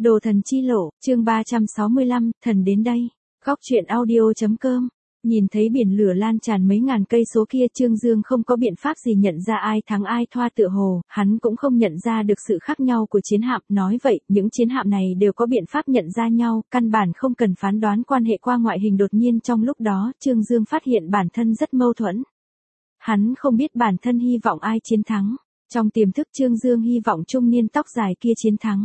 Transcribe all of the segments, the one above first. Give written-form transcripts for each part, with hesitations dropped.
Đồ thần chi lộ, chương 365, thần đến đây. Góc truyện audio.com. Nhìn thấy biển lửa lan tràn mấy ngàn cây số kia, Trương Dương không có biện pháp gì nhận ra ai thắng ai thoa tựa hồ, hắn cũng không nhận ra được sự khác nhau của chiến hạm, nói vậy, những chiến hạm này đều có biện pháp nhận ra nhau, căn bản không cần phán đoán quan hệ qua ngoại hình. Đột nhiên trong lúc đó, Trương Dương phát hiện bản thân rất mâu thuẫn. Hắn không biết bản thân hy vọng ai chiến thắng. Trong tiềm thức Trương Dương hy vọng trung niên tóc dài kia chiến thắng.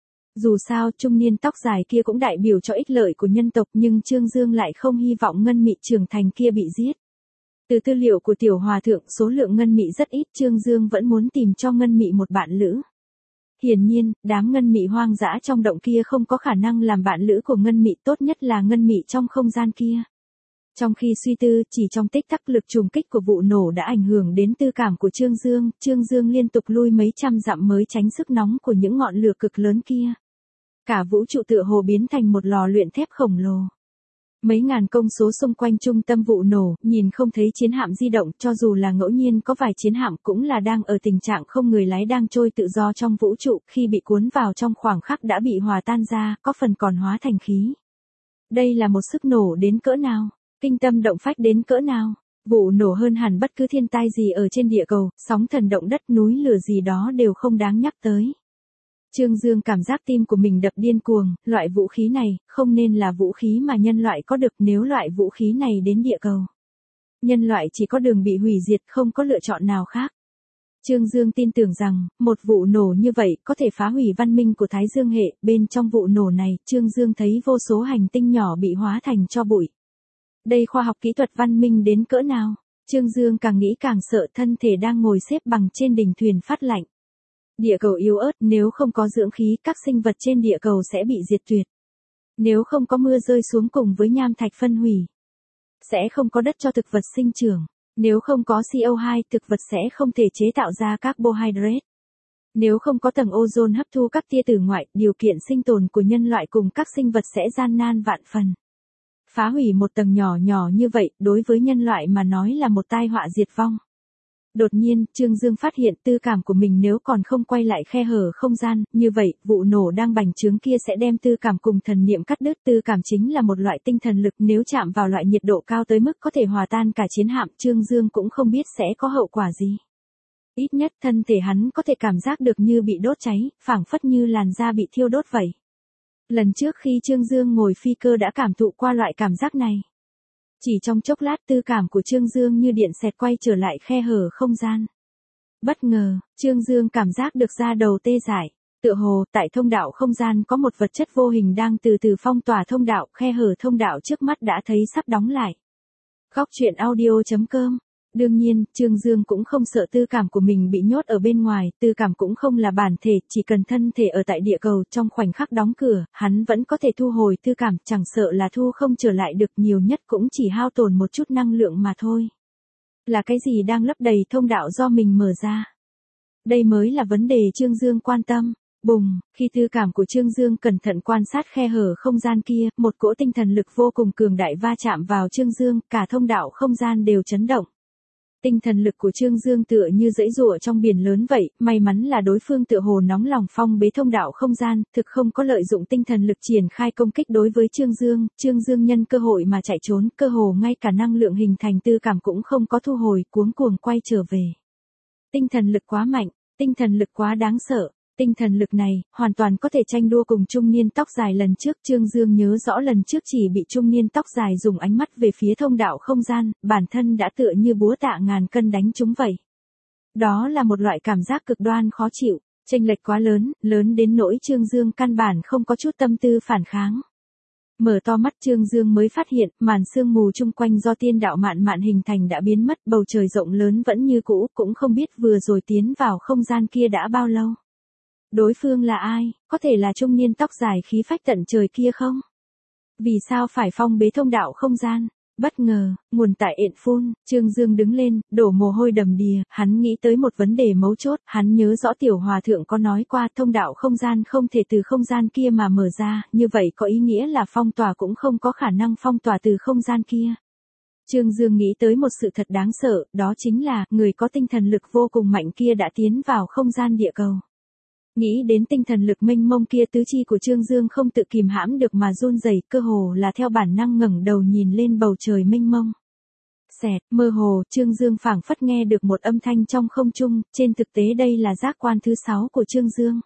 Dù sao trung niên tóc dài kia cũng đại biểu cho ích lợi của nhân tộc, nhưng Trương Dương lại không hy vọng ngân mị trưởng thành kia bị giết. Từ tư liệu của tiểu hòa thượng, số lượng ngân mị rất ít, Trương Dương vẫn muốn tìm cho ngân mị một bạn lữ. Hiển nhiên, đám ngân mị hoang dã trong động kia không có khả năng làm bạn lữ của ngân mị, tốt nhất là ngân mị trong không gian kia. Trong khi suy tư, chỉ trong tích tắc lực trùng kích của vụ nổ đã ảnh hưởng đến tư cảm của Trương Dương liên tục lui mấy trăm dặm mới tránh sức nóng của những ngọn lửa cực lớn kia. Cả vũ trụ tựa hồ biến thành một lò luyện thép khổng lồ. Mấy ngàn công số xung quanh trung tâm vụ nổ, nhìn không thấy chiến hạm di động, cho dù là ngẫu nhiên có vài chiến hạm cũng là đang ở tình trạng không người lái đang trôi tự do trong vũ trụ, khi bị cuốn vào trong khoảng khắc đã bị hòa tan ra, có phần còn hóa thành khí. Đây là một sức nổ đến cỡ nào? Kinh tâm động phách đến cỡ nào? Vụ nổ hơn hẳn bất cứ thiên tai gì ở trên địa cầu, sóng thần động đất núi lửa gì đó đều không đáng nhắc tới. Trương Dương cảm giác tim của mình đập điên cuồng, loại vũ khí này, không nên là vũ khí mà nhân loại có được. Nếu loại vũ khí này đến địa cầu, nhân loại chỉ có đường bị hủy diệt, không có lựa chọn nào khác. Trương Dương tin tưởng rằng, một vụ nổ như vậy có thể phá hủy văn minh của Thái Dương hệ. Bên trong vụ nổ này, Trương Dương thấy vô số hành tinh nhỏ bị hóa thành tro bụi. Đây khoa học kỹ thuật văn minh đến cỡ nào? Trương Dương càng nghĩ càng sợ, thân thể đang ngồi xếp bằng trên đỉnh thuyền phát lạnh. Địa cầu yếu ớt, nếu không có dưỡng khí, các sinh vật trên địa cầu sẽ bị diệt tuyệt. Nếu không có mưa rơi xuống cùng với nham thạch phân hủy, sẽ không có đất cho thực vật sinh trưởng. Nếu không có CO2, thực vật sẽ không thể chế tạo ra carbohydrate. Nếu không có tầng ozone hấp thu các tia tử ngoại, điều kiện sinh tồn của nhân loại cùng các sinh vật sẽ gian nan vạn phần. Phá hủy một tầng nhỏ nhỏ như vậy, đối với nhân loại mà nói là một tai họa diệt vong. Đột nhiên, Trương Dương phát hiện tư cảm của mình nếu còn không quay lại khe hở không gian, như vậy, vụ nổ đang bành trướng kia sẽ đem tư cảm cùng thần niệm cắt đứt. Tư cảm chính là một loại tinh thần lực, nếu chạm vào loại nhiệt độ cao tới mức có thể hòa tan cả chiến hạm, Trương Dương cũng không biết sẽ có hậu quả gì. Ít nhất thân thể hắn có thể cảm giác được như bị đốt cháy, phảng phất như làn da bị thiêu đốt vậy. Lần trước khi Trương Dương ngồi phi cơ đã cảm thụ qua loại cảm giác này. Chỉ trong chốc lát tư cảm của Trương Dương như điện xẹt quay trở lại khe hở không gian. Bất ngờ, Trương Dương cảm giác được da đầu tê dại. Tựa hồ, tại thông đạo không gian có một vật chất vô hình đang từ từ phong tỏa thông đạo, khe hở thông đạo trước mắt đã thấy sắp đóng lại. Góc truyện audio.com. Đương nhiên, Trương Dương cũng không sợ tư cảm của mình bị nhốt ở bên ngoài, tư cảm cũng không là bản thể, chỉ cần thân thể ở tại địa cầu, trong khoảnh khắc đóng cửa, hắn vẫn có thể thu hồi tư cảm, chẳng sợ là thu không trở lại được, nhiều nhất cũng chỉ hao tổn một chút năng lượng mà thôi. Là cái gì đang lấp đầy thông đạo do mình mở ra? Đây mới là vấn đề Trương Dương quan tâm. Bùng, khi tư cảm của Trương Dương cẩn thận quan sát khe hở không gian kia, một cỗ tinh thần lực vô cùng cường đại va chạm vào Trương Dương, cả thông đạo không gian đều chấn động. Tinh thần lực của Trương Dương tựa như dãy giụa trong biển lớn vậy, may mắn là đối phương tựa hồ nóng lòng phong bế thông đạo không gian, thực không có lợi dụng tinh thần lực triển khai công kích đối với Trương Dương nhân cơ hội mà chạy trốn, cơ hồ ngay cả năng lượng hình thành tư cảm cũng không có thu hồi, cuống cuồng quay trở về. Tinh thần lực quá mạnh, tinh thần lực quá đáng sợ. Tinh thần lực này, hoàn toàn có thể tranh đua cùng trung niên tóc dài lần trước. Trương Dương nhớ rõ lần trước chỉ bị trung niên tóc dài dùng ánh mắt về phía thông đạo không gian, bản thân đã tựa như búa tạ ngàn cân đánh trúng vậy. Đó là một loại cảm giác cực đoan khó chịu, chênh lệch quá lớn, lớn đến nỗi Trương Dương căn bản không có chút tâm tư phản kháng. Mở to mắt Trương Dương mới phát hiện, màn sương mù chung quanh do tiên đạo mạn hình thành đã biến mất, bầu trời rộng lớn vẫn như cũ, cũng không biết vừa rồi tiến vào không gian kia đã bao lâu. Đối phương là ai, có thể là trung niên tóc dài khí phách tận trời kia không? Vì sao phải phong bế thông đạo không gian? Bất ngờ, nguồn tại ện phun, Trương Dương đứng lên, đổ mồ hôi đầm đìa, hắn nghĩ tới một vấn đề mấu chốt, hắn nhớ rõ tiểu hòa thượng có nói qua thông đạo không gian không thể từ không gian kia mà mở ra, như vậy có ý nghĩa là phong tỏa cũng không có khả năng phong tỏa từ không gian kia. Trương Dương nghĩ tới một sự thật đáng sợ, đó chính là, người có tinh thần lực vô cùng mạnh kia đã tiến vào không gian địa cầu. Nghĩ đến tinh thần lực mênh mông kia, tứ chi của Trương Dương không tự kìm hãm được mà run rẩy, cơ hồ là theo bản năng ngẩng đầu nhìn lên bầu trời mênh mông. Xẹt, mơ hồ, Trương Dương phảng phất nghe được một âm thanh trong không trung, trên thực tế đây là giác quan thứ 6 của Trương Dương.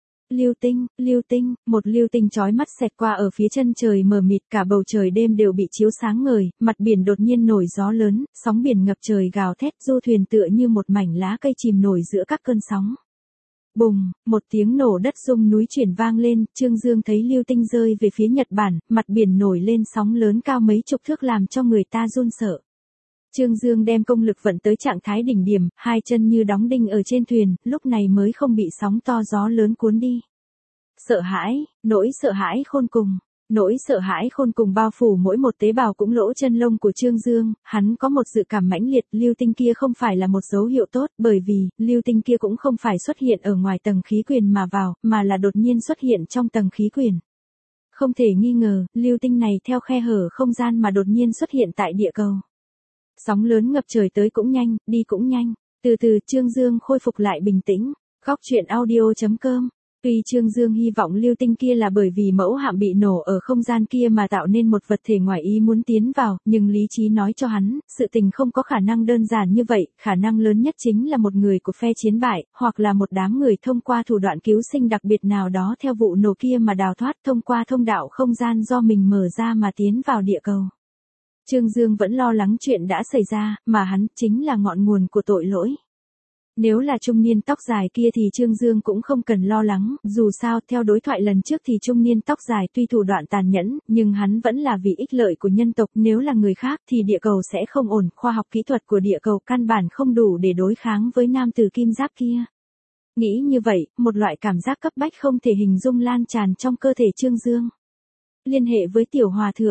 Lưu tinh, một lưu tinh chói mắt xẹt qua ở phía chân trời mờ mịt, cả bầu trời đêm đều bị chiếu sáng ngời, mặt biển đột nhiên nổi gió lớn, sóng biển ngập trời gào thét, du thuyền tựa như một mảnh lá cây chìm nổi giữa các cơn sóng. Bùng, một tiếng nổ đất rung núi chuyển vang lên, Trương Dương thấy lưu tinh rơi về phía Nhật Bản, mặt biển nổi lên sóng lớn cao mấy chục thước làm cho người ta run sợ. Trương Dương đem công lực vận tới trạng thái đỉnh điểm, hai chân như đóng đinh ở trên thuyền, lúc này mới không bị sóng to gió lớn cuốn đi. Sợ hãi, nỗi sợ hãi khôn cùng. Nỗi sợ hãi khôn cùng bao phủ mỗi một tế bào cũng lỗ chân lông của Trương Dương, hắn có một dự cảm mãnh liệt, lưu tinh kia không phải là một dấu hiệu tốt, bởi vì, lưu tinh kia cũng không phải xuất hiện ở ngoài tầng khí quyển mà vào, mà là đột nhiên xuất hiện trong tầng khí quyển. Không thể nghi ngờ, lưu tinh này theo khe hở không gian mà đột nhiên xuất hiện tại địa cầu. Sóng lớn ngập trời tới cũng nhanh, đi cũng nhanh, từ từ Trương Dương khôi phục lại bình tĩnh, góc chuyện audio.com. Tuy Trương Dương hy vọng lưu tinh kia là bởi vì mẫu hạm bị nổ ở không gian kia mà tạo nên một vật thể ngoài ý muốn tiến vào, nhưng lý trí nói cho hắn, sự tình không có khả năng đơn giản như vậy, khả năng lớn nhất chính là một người của phe chiến bại, hoặc là một đám người thông qua thủ đoạn cứu sinh đặc biệt nào đó theo vụ nổ kia mà đào thoát thông qua thông đạo không gian do mình mở ra mà tiến vào địa cầu. Trương Dương vẫn lo lắng chuyện đã xảy ra, mà hắn chính là ngọn nguồn của tội lỗi. Nếu là trung niên tóc dài kia thì Trương Dương cũng không cần lo lắng, dù sao theo đối thoại lần trước thì trung niên tóc dài tuy thủ đoạn tàn nhẫn, nhưng hắn vẫn là vì ích lợi của nhân tộc, nếu là người khác thì địa cầu sẽ không ổn, khoa học kỹ thuật của địa cầu căn bản không đủ để đối kháng với nam tử kim giáp kia. Nghĩ như vậy, một loại cảm giác cấp bách không thể hình dung lan tràn trong cơ thể Trương Dương. Liên hệ với Tiểu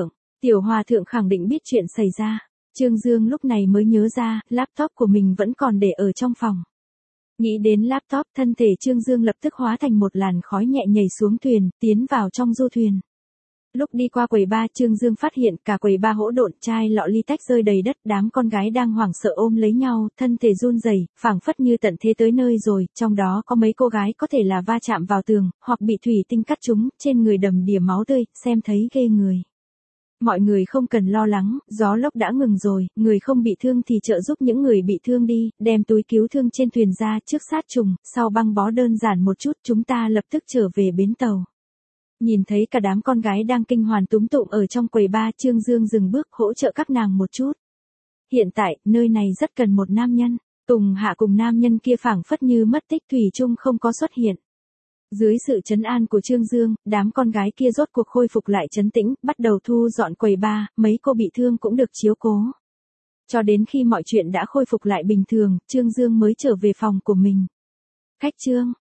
Hòa Thượng khẳng định biết chuyện xảy ra. Trương Dương lúc này mới nhớ ra, laptop của mình vẫn còn để ở trong phòng. Nghĩ đến laptop, thân thể Trương Dương lập tức hóa thành một làn khói nhẹ nhảy xuống thuyền, tiến vào trong du thuyền. Lúc đi qua quầy bar, Trương Dương phát hiện cả quầy bar hỗn độn, chai lọ ly tách rơi đầy đất, đám con gái đang hoảng sợ ôm lấy nhau, thân thể run rẩy, phảng phất như tận thế tới nơi rồi, trong đó có mấy cô gái có thể là va chạm vào tường, hoặc bị thủy tinh cắt trúng, trên người đầm đìa máu tươi, xem thấy ghê người. Mọi người không cần lo lắng, gió lốc đã ngừng rồi, người không bị thương thì trợ giúp những người bị thương đi, đem túi cứu thương trên thuyền ra trước sát trùng, sau băng bó đơn giản một chút chúng ta lập tức trở về bến tàu. Nhìn thấy cả đám con gái đang kinh hoàn túm tụm ở trong quầy bar, Trương Dương dừng bước hỗ trợ các nàng một chút. Hiện tại, nơi này rất cần một nam nhân, Tùng Hạ cùng nam nhân kia phảng phất như mất tích thủy chung không có xuất hiện. Dưới sự trấn an của Trương Dương, đám con gái kia rốt cuộc khôi phục lại trấn tĩnh, bắt đầu thu dọn quầy bar, mấy cô bị thương cũng được chiếu cố. Cho đến khi mọi chuyện đã khôi phục lại bình thường, Trương Dương mới trở về phòng của mình. Khách Trương,